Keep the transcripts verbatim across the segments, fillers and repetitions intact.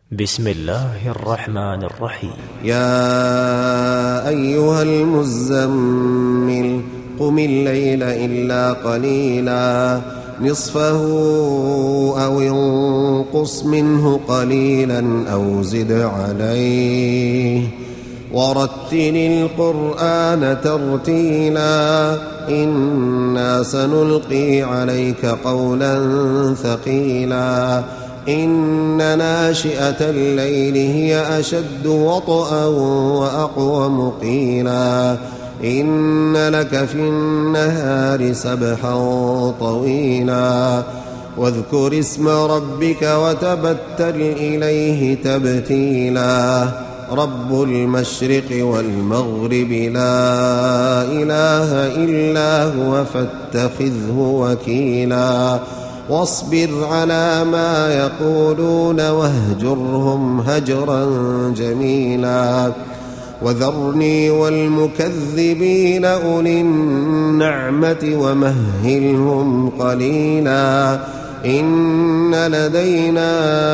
بسم الله الرحمن الرحيم. يا أيها المزمل قم الليل إلا قليلا نصفه أو انقص منه قليلا أو زد عليه ورتل القرآن ترتيلا إنا سنلقي عليك قولا ثقيلا إن ناشئة الليل هي أشد وطئا وأقوم قيلا إن لك في النهار سبحا طويلا واذكر اسم ربك وتبتل إليه تبتيلا رب المشرق والمغرب لا إله إلا هو فاتخذه وكيلا واصبر على ما يقولون واهجرهم هجرا جميلا وذرني والمكذبين أولي النعمة ومهلهم قليلا إن لدينا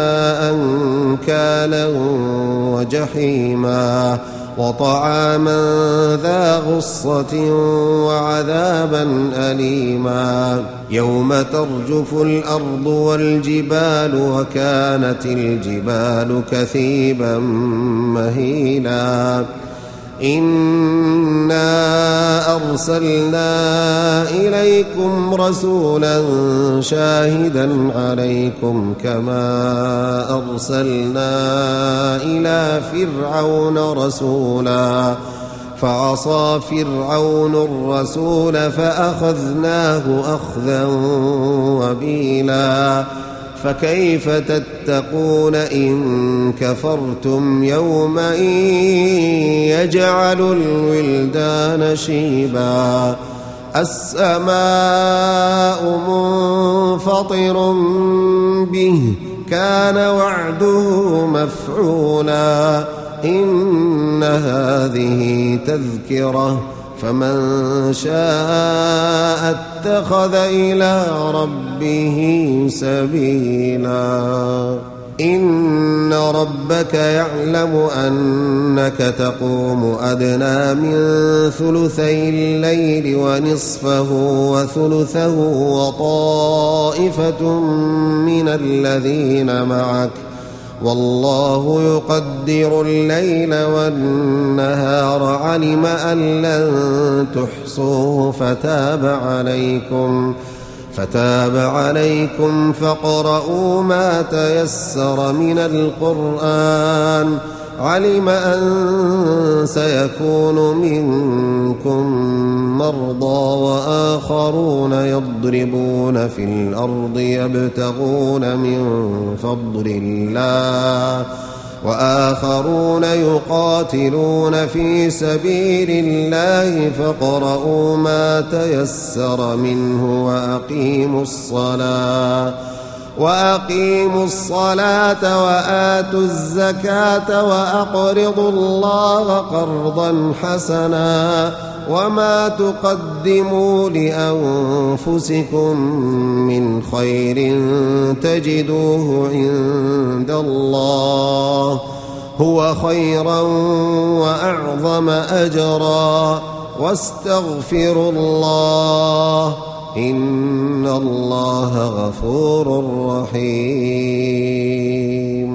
أنكالا وجحيما وطعاما ذا غصة وعذابا أليما يوم ترجف الأرض والجبال وكانت الجبال كثيبا مهيلا إنا أرسلنا إليكم رسولا شاهدا عليكم كما أرسلنا إلى فرعون رسولا فعصى فرعون الرسول فأخذناه أخذا وبيلا فكيف تتقون إن كفرتم يوما يجعل الولدان شيبا السماء منفطر به كان وعده مفعولا إن هذه تذكرة فمن شاء اتخذ إلى ربه سبيلا إن ربك يعلم أنك تقوم أدنى من ثلثي الليل ونصفه وثلثه وطائفة من الذين معك والله يقدر الليل والنهار علم أن لن تحصوه فتاب عليكم فتاب عليكم فاقرؤوا ما تيسر من القرآن علم أن سيكون منكم مرضى وآخرون يضربون في الأرض يبتغون من فضل الله وآخرون يقاتلون في سبيل الله فاقرؤوا ما تيسر منه وأقيموا الصلاة وأقيموا الصلاة وآتوا الزكاة وأقرضوا الله قرضا حسنا وما تقدموا لأنفسكم من خير تجدوه عند الله هو خيرا وأعظم أجرا واستغفروا الله إن الله غفور رحيم.